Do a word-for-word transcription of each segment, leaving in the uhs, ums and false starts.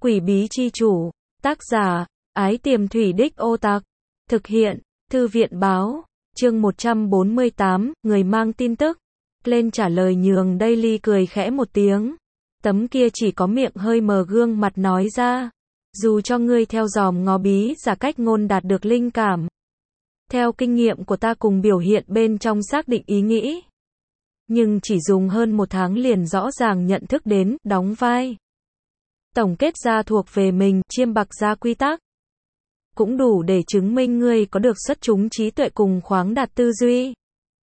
Quỷ bí chi chủ, tác giả, Ái Tiềm Thủy Đích Ô Tạc, thực hiện, Thư viện báo, chương một trăm bốn mươi tám, người mang tin tức. Lên trả lời nhường Daily cười khẽ một tiếng. Tấm kia chỉ có miệng hơi mờ gương mặt nói ra. Dù cho ngươi theo dòm ngó bí giả cách ngôn đạt được linh cảm. Theo kinh nghiệm của ta cùng biểu hiện bên trong xác định ý nghĩ. Nhưng chỉ dùng hơn một tháng liền rõ ràng nhận thức đến, đóng vai. Tổng kết ra thuộc về mình, chiêm bạc ra quy tắc. Cũng đủ để chứng minh ngươi có được xuất chúng trí tuệ cùng khoáng đạt tư duy.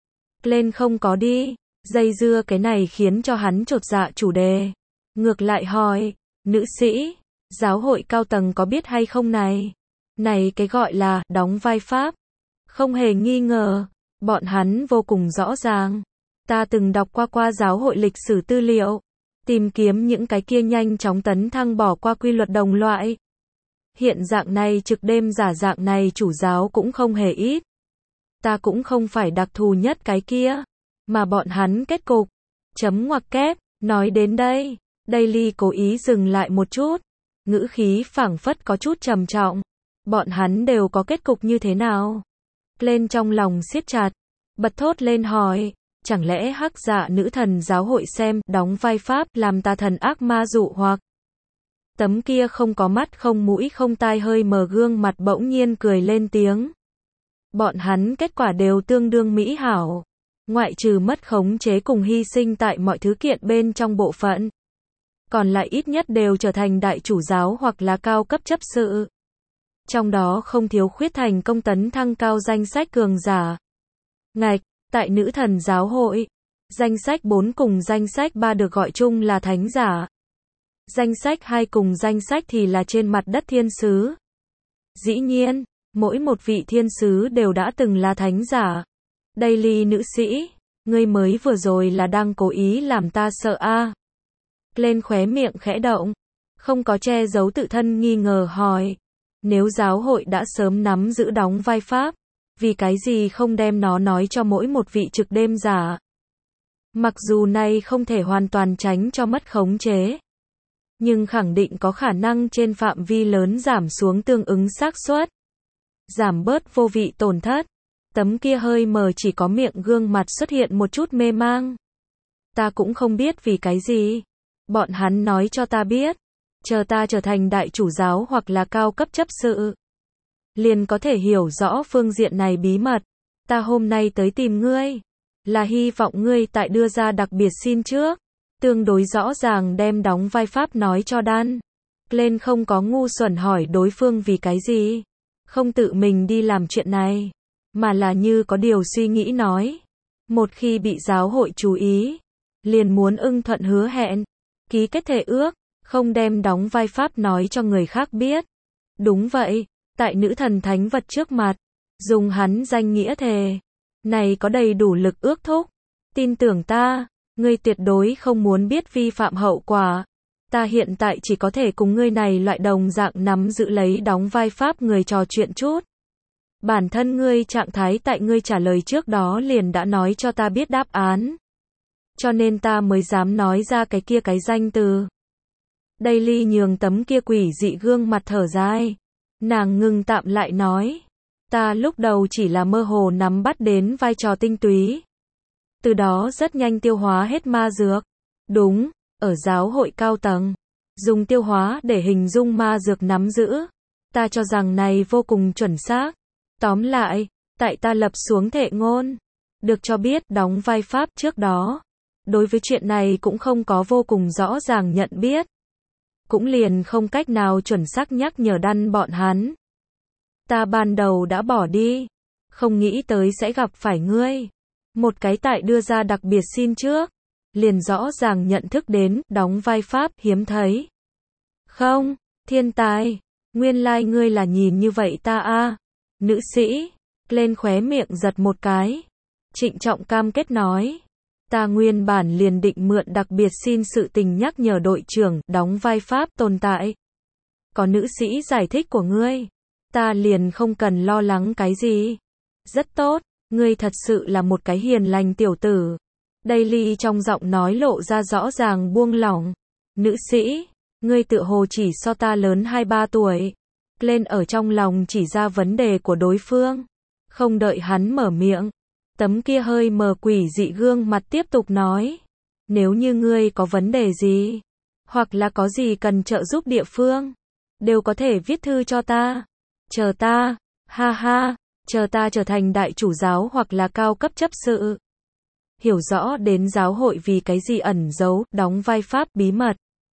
Lên không có đi, dây dưa cái này khiến cho hắn chột dạ chủ đề. Ngược lại hỏi, nữ sĩ, giáo hội cao tầng có biết hay không này? Này cái gọi là, đóng vai Pháp. Không hề nghi ngờ, bọn hắn vô cùng rõ ràng. Ta từng đọc qua qua giáo hội lịch sử tư liệu. Tìm kiếm những cái kia nhanh chóng tấn thăng bỏ qua quy luật đồng loại. Hiện dạng này trực đêm giả dạng này chủ giáo cũng không hề ít. Ta cũng không phải đặc thù nhất cái kia. Mà bọn hắn kết cục. Chấm ngoặc kép, nói đến đây. Daily cố ý dừng lại một chút. Ngữ khí phảng phất có chút trầm trọng. Bọn hắn đều có kết cục như thế nào? Lên trong lòng siết chặt. Bật thốt lên hỏi. Chẳng lẽ hắc dạ nữ thần giáo hội xem, đóng vai Pháp, làm tà thần ác ma dụ hoặc. Tấm kia không có mắt không mũi không tai hơi mờ gương mặt bỗng nhiên cười lên tiếng. Bọn hắn kết quả đều tương đương mỹ hảo. Ngoại trừ mất khống chế cùng hy sinh tại mọi thứ kiện bên trong bộ phận. Còn lại ít nhất đều trở thành đại chủ giáo hoặc là cao cấp chấp sự. Trong đó không thiếu khuyết thành công tấn thăng cao danh sách cường giả. Ngạch. Tại nữ thần giáo hội, danh sách bốn cùng danh sách ba được gọi chung là thánh giả. Danh sách hai cùng danh sách thì là trên mặt đất thiên sứ. Dĩ nhiên, mỗi một vị thiên sứ đều đã từng là thánh giả. Daily nữ sĩ, ngươi mới vừa rồi là đang cố ý làm ta sợ a? À? Lên khóe miệng khẽ động, không có che giấu tự thân nghi ngờ hỏi. Nếu giáo hội đã sớm nắm giữ đóng vai Pháp, vì cái gì không đem nó nói cho mỗi một vị trực đêm giả. Mặc dù này không thể hoàn toàn tránh cho mất khống chế. Nhưng khẳng định có khả năng trên phạm vi lớn giảm xuống tương ứng xác suất. Giảm bớt vô vị tổn thất. Tấm kia hơi mờ chỉ có miệng gương mặt xuất hiện một chút mê mang. Ta cũng không biết vì cái gì. Bọn hắn nói cho ta biết. Chờ ta trở thành đại chủ giáo hoặc là cao cấp chấp sự. Liền có thể hiểu rõ phương diện này bí mật. Ta hôm nay tới tìm ngươi. Là hy vọng ngươi tại đưa ra đặc biệt xin trước. Tương đối rõ ràng đem đóng vai Pháp nói cho đan. Lên không có ngu xuẩn hỏi đối phương vì cái gì. Không tự mình đi làm chuyện này. Mà là như có điều suy nghĩ nói. Một khi bị giáo hội chú ý. Liền muốn ưng thuận hứa hẹn. Ký kết thể ước. Không đem đóng vai Pháp nói cho người khác biết. Đúng vậy. Tại nữ thần thánh vật trước mặt, dùng hắn danh nghĩa thề, này có đầy đủ lực ước thúc. Tin tưởng ta, ngươi tuyệt đối không muốn biết vi phạm hậu quả. Ta hiện tại chỉ có thể cùng ngươi này loại đồng dạng nắm giữ lấy đóng vai Pháp người trò chuyện chút. Bản thân ngươi trạng thái tại ngươi trả lời trước đó liền đã nói cho ta biết đáp án. Cho nên ta mới dám nói ra cái kia cái danh từ. Daily nhường tấm kia quỷ dị gương mặt thở dài. Nàng ngừng tạm lại nói. Ta lúc đầu chỉ là mơ hồ nắm bắt đến vai trò tinh túy. Từ đó rất nhanh tiêu hóa hết ma dược. Đúng, ở giáo hội cao tầng. Dùng tiêu hóa để hình dung ma dược nắm giữ. Ta cho rằng này vô cùng chuẩn xác. Tóm lại, tại ta lập xuống thệ ngôn. Được cho biết đóng vai Pháp trước đó. Đối với chuyện này cũng không có vô cùng rõ ràng nhận biết. Cũng liền không cách nào chuẩn xác nhắc nhở đăn bọn hắn. Ta ban đầu đã bỏ đi. Không nghĩ tới sẽ gặp phải ngươi. Một cái tại đưa ra đặc biệt xin trước. Liền rõ ràng nhận thức đến, đóng vai Pháp hiếm thấy. Không, thiên tài. Nguyên lai like ngươi là nhìn như vậy ta a à. Nữ sĩ. Lên khóe miệng giật một cái. Trịnh trọng cam kết nói. Ta nguyên bản liền định mượn đặc biệt xin sự tình nhắc nhở đội trưởng, đóng vai Pháp tồn tại. Có nữ sĩ giải thích của ngươi. Ta liền không cần lo lắng cái gì. Rất tốt, ngươi thật sự là một cái hiền lành tiểu tử. Daily trong giọng nói lộ ra rõ ràng buông lỏng. Nữ sĩ, Ngươi tựa hồ chỉ so ta lớn hai ba tuổi. Glenn ở trong lòng chỉ ra vấn đề của đối phương. Không đợi hắn mở miệng. Tấm kia hơi mờ quỷ dị gương mặt tiếp tục nói. Nếu như ngươi có vấn đề gì, hoặc là có gì cần trợ giúp địa phương, đều có thể viết thư cho ta. Chờ ta, ha ha, chờ ta trở thành đại chủ giáo hoặc là cao cấp chấp sự. Hiểu rõ đến giáo hội vì cái gì ẩn giấu, đóng vai pháp bí mật.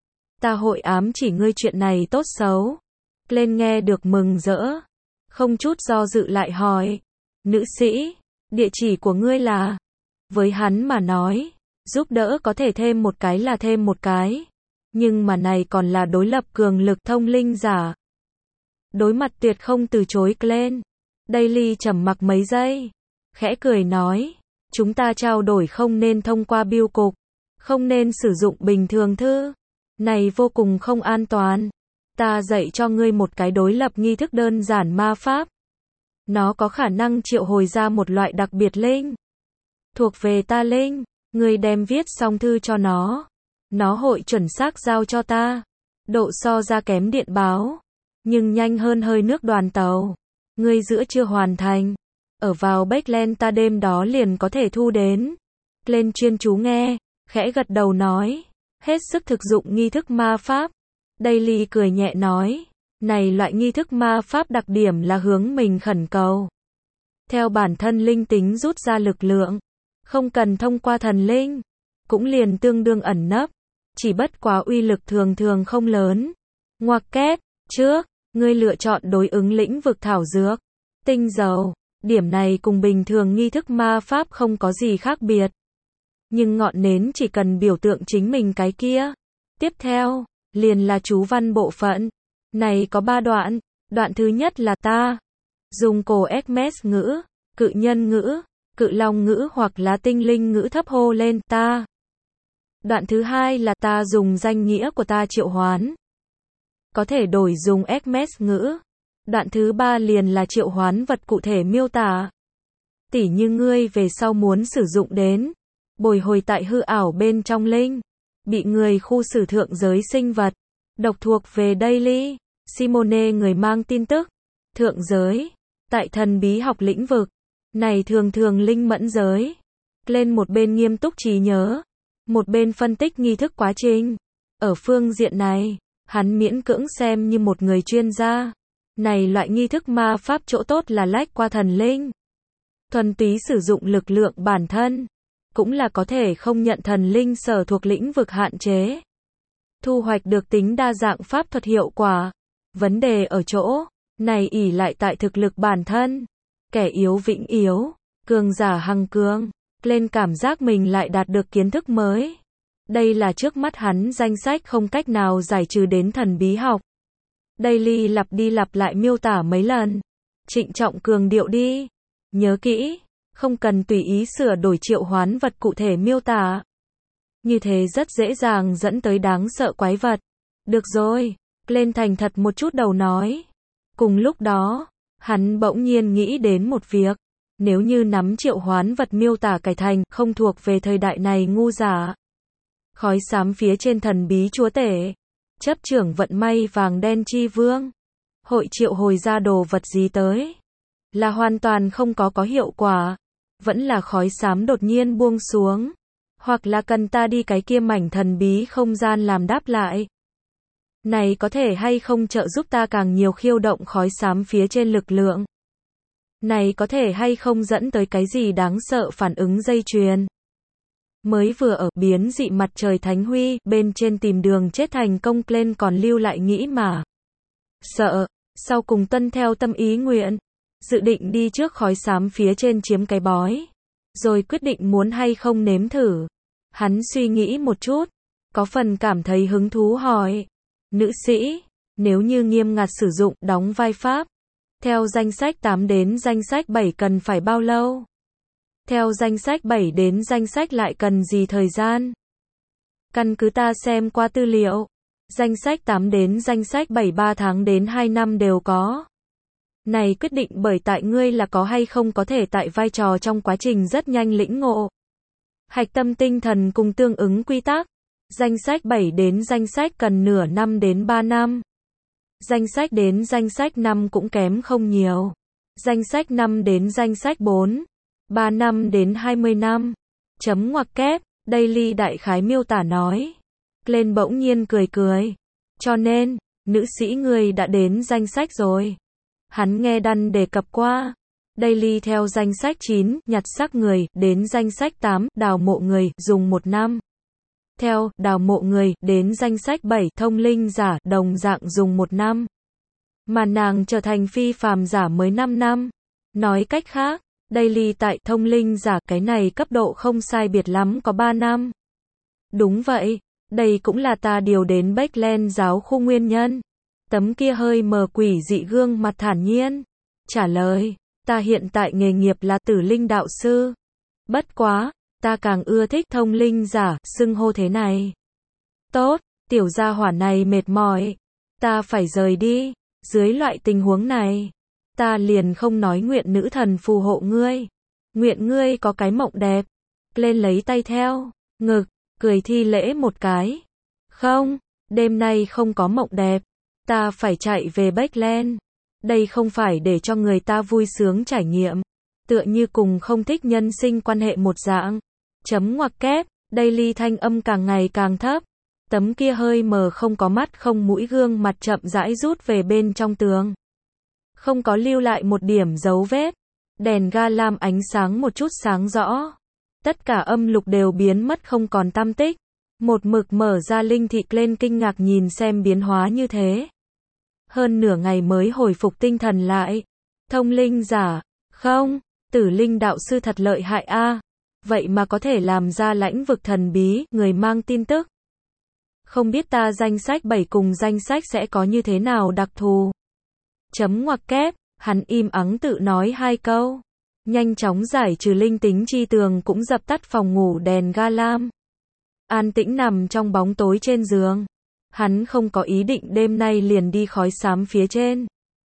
Ta hội ám chỉ ngươi chuyện này tốt xấu. Lên nghe được mừng rỡ. Không chút do dự lại hỏi. Nữ sĩ, địa chỉ của ngươi là? Với hắn mà nói, giúp đỡ có thể thêm một cái là thêm một cái. Nhưng mà này còn là đối lập cường lực thông linh giả. Đối mặt tuyệt không từ chối Glenn. Daily trầm mặc mấy giây. Khẽ cười nói. Chúng ta trao đổi không nên thông qua bưu cục. Không nên sử dụng bình thường thư. Này vô cùng không an toàn. Ta dạy cho ngươi một cái đối lập nghi thức đơn giản ma pháp. Nó có khả năng triệu hồi ra một loại đặc biệt linh. Thuộc về ta linh. Ngươi đem viết xong thư cho nó. Nó hội chuẩn xác giao cho ta. Độ so ra kém điện báo. Nhưng nhanh hơn hơi nước đoàn tàu. Ngươi giữa chưa hoàn thành. Ở vào Backland ta đêm đó liền có thể thu đến. Lên chuyên chú nghe. Khẽ gật đầu nói. Hết sức thực dụng nghi thức ma pháp. Daily cười nhẹ nói. Này loại nghi thức ma pháp đặc điểm là hướng mình khẩn cầu. Theo bản thân linh tính rút ra lực lượng. Không cần thông qua thần linh. Cũng liền tương đương ẩn nấp. Chỉ bất quá uy lực thường thường không lớn. Ngoặc kép, trước, ngươi lựa chọn đối ứng lĩnh vực thảo dược, tinh dầu. Điểm này cùng bình thường nghi thức ma pháp không có gì khác biệt. Nhưng ngọn nến chỉ cần biểu tượng chính mình cái kia. Tiếp theo, liền là chú văn bộ phận. Này có ba đoạn. Đoạn thứ nhất là ta. Dùng cổ Hermes ngữ, cự nhân ngữ, cự long ngữ hoặc là tinh linh ngữ thấp hô lên ta. Đoạn thứ hai là ta dùng danh nghĩa của ta triệu hoán. Có thể đổi dùng Hermes ngữ. Đoạn thứ ba liền là triệu hoán vật cụ thể miêu tả. Tỉ như ngươi về sau muốn sử dụng đến. Bồi hồi tại hư ảo bên trong linh. Bị người khu xử thượng giới sinh vật. Độc thuộc về Daily. Simone người mang tin tức. Thượng giới. Tại thần bí học lĩnh vực. Này thường thường linh mẫn giới. Lên một bên nghiêm túc trí nhớ. Một bên phân tích nghi thức quá trình. Ở phương diện này, hắn miễn cưỡng xem như một người chuyên gia. Này loại nghi thức ma pháp chỗ tốt là lách qua thần linh. Thuần túy sử dụng lực lượng bản thân. Cũng là có thể không nhận thần linh sở thuộc lĩnh vực hạn chế. Thu hoạch được tính đa dạng pháp thuật hiệu quả. Vấn đề ở chỗ, này ỷ lại tại thực lực bản thân. Kẻ yếu vĩnh yếu, cường giả hằng cường. Lên cảm giác mình lại đạt được kiến thức mới. Đây là trước mắt hắn danh sách không cách nào giải trừ đến thần bí học. Daily lặp đi lặp lại miêu tả mấy lần. Trịnh trọng cường điệu đi. Nhớ kỹ, không cần tùy ý sửa đổi triệu hoán vật cụ thể miêu tả. Như thế rất dễ dàng dẫn tới đáng sợ quái vật. Được rồi, lên thành thật một chút đầu nói. Cùng lúc đó, hắn bỗng nhiên nghĩ đến một việc. Nếu như nắm triệu hoán vật miêu tả cải thành không thuộc về thời đại này ngu giả. Khói xám phía trên thần bí chúa tể. Chấp trưởng vận may vàng đen chi vương. Hội triệu hồi ra đồ vật gì tới. Là hoàn toàn không có có hiệu quả. Vẫn là khói xám đột nhiên buông xuống. Hoặc là cần ta đi cái kia mảnh thần bí không gian làm đáp lại. Này có thể hay không trợ giúp ta càng nhiều khiêu động khói xám phía trên lực lượng. Này có thể hay không dẫn tới cái gì đáng sợ phản ứng dây chuyền. Mới vừa ở biến dị mặt trời thánh huy bên trên tìm đường chết thành công lên còn lưu lại nghĩ mà. Sợ, sau cùng tuân theo tâm ý nguyện. Dự định đi trước khói xám phía trên chiếm cái bói. Rồi quyết định muốn hay không nếm thử. Hắn suy nghĩ một chút. Có phần cảm thấy hứng thú hỏi. Nữ sĩ, nếu như nghiêm ngặt sử dụng đóng vai pháp. Theo danh sách tám đến danh sách bảy cần phải bao lâu? Theo danh sách bảy đến danh sách lại cần gì thời gian? Căn cứ ta xem qua tư liệu. Danh sách tám đến danh sách bảy ba tháng đến hai năm đều có. Này quyết định bởi tại ngươi là có hay không có thể tại vai trò trong quá trình rất nhanh lĩnh ngộ. Hạch tâm tinh thần cùng tương ứng quy tắc. Danh sách bảy đến danh sách cần nửa năm đến ba năm. Danh sách đến danh sách năm cũng kém không nhiều. Danh sách năm đến danh sách bốn, ba năm đến hai mươi năm. Chấm ngoặc kép, Daily đại khái miêu tả nói. Glenn bỗng nhiên cười cười. Cho nên, nữ sĩ ngươi đã đến danh sách rồi. Hắn nghe Đan đề cập qua. Daily theo danh sách chín, nhặt xác người, đến danh sách tám, đào mộ người, dùng một năm. Theo, đào mộ người, đến danh sách bảy, thông linh giả, đồng dạng dùng một năm. Mà nàng trở thành phi phàm giả mới năm năm. Nói cách khác, Daily tại thông linh giả cái này cấp độ không sai biệt lắm có ba năm. Đúng vậy, đây cũng là ta điều đến Backland giáo khu nguyên nhân. Tấm kia hơi mờ quỷ dị gương mặt thản nhiên. Trả lời, ta hiện tại nghề nghiệp là tử linh đạo sư. Bất quá, ta càng ưa thích thông linh giả, xưng hô thế này. Tốt, tiểu gia hỏa này mệt mỏi. Ta phải rời đi. Dưới loại tình huống này, ta liền không nói nguyện nữ thần phù hộ ngươi. Nguyện ngươi có cái mộng đẹp. Lên lấy tay theo, ngực, cười thi lễ một cái. Không, đêm nay không có mộng đẹp. Ta phải chạy về Backland. Đây không phải để cho người ta vui sướng trải nghiệm. Tựa như cùng không thích nhân sinh quan hệ một dạng. Chấm ngoặc kép, Daily thanh âm càng ngày càng thấp. Tấm kia hơi mờ không có mắt không mũi gương mặt chậm rãi rút về bên trong tường. Không có lưu lại một điểm dấu vết. Đèn ga lam ánh sáng một chút sáng rõ. Tất cả âm lục đều biến mất không còn tăm tích. Một mực mở ra linh thị lên kinh ngạc nhìn xem biến hóa như thế. Hơn nửa ngày mới hồi phục tinh thần lại. Thông linh giả, không, tử linh đạo sư thật lợi hại a. Vậy mà có thể làm ra lãnh vực thần bí, người mang tin tức. Không biết ta danh sách bảy cùng danh sách sẽ có như thế nào đặc thù. Chấm ngoặc kép, hắn im ắng tự nói hai câu. Nhanh chóng giải trừ linh tính chi tường cũng dập tắt phòng ngủ đèn ga lam. An tĩnh nằm trong bóng tối trên giường. Hắn không có ý định đêm nay liền đi khói xám phía trên.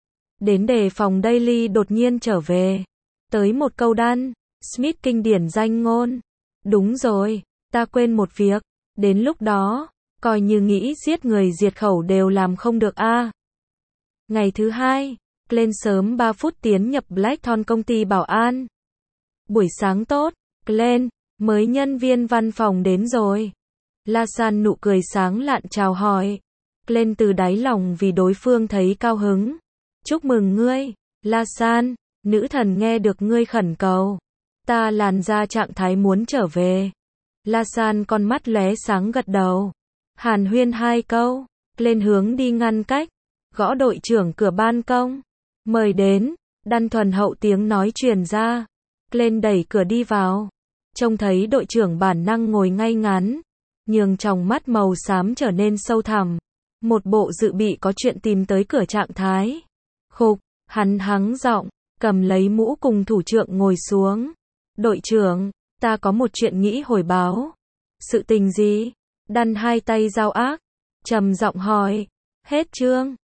Đến đề phòng Daily đột nhiên trở về. Tới một câu Đan, Smith kinh điển danh ngôn. Đúng rồi, ta quên một việc. Đến lúc đó, coi như nghĩ giết người diệt khẩu đều làm không được a. À. Ngày thứ hai, Glenn sớm ba phút tiến nhập Blackthorn công ty bảo an. Buổi sáng tốt, Glenn, mới nhân viên văn phòng đến rồi. Lasan nụ cười sáng lạn chào hỏi. Glenn từ đáy lòng vì đối phương thấy cao hứng. Chúc mừng ngươi, Lasan, nữ thần nghe được ngươi khẩn cầu. Ta làn ra trạng thái muốn trở về. Lasan con mắt lóe sáng gật đầu. Hàn huyên hai câu, Glenn hướng đi ngăn cách. Gõ đội trưởng cửa ban công. Mời đến, Đan thuần hậu tiếng nói truyền ra. Glenn đẩy cửa đi vào. Trông thấy đội trưởng bản năng ngồi ngay ngắn. Nhường tròng mắt màu xám trở nên sâu thẳm. Một bộ dự bị có chuyện tìm tới cửa trạng thái. Khục, hắn hắng giọng, cầm lấy mũ cùng thủ trưởng ngồi xuống. Đội trưởng, ta có một chuyện nghĩ hồi báo. Sự tình gì? Đan hai tay giao ác, trầm giọng hỏi. Hết chương.